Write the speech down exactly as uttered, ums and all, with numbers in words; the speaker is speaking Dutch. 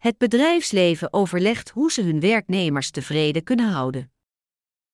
Het bedrijfsleven overlegt hoe ze hun werknemers tevreden kunnen houden.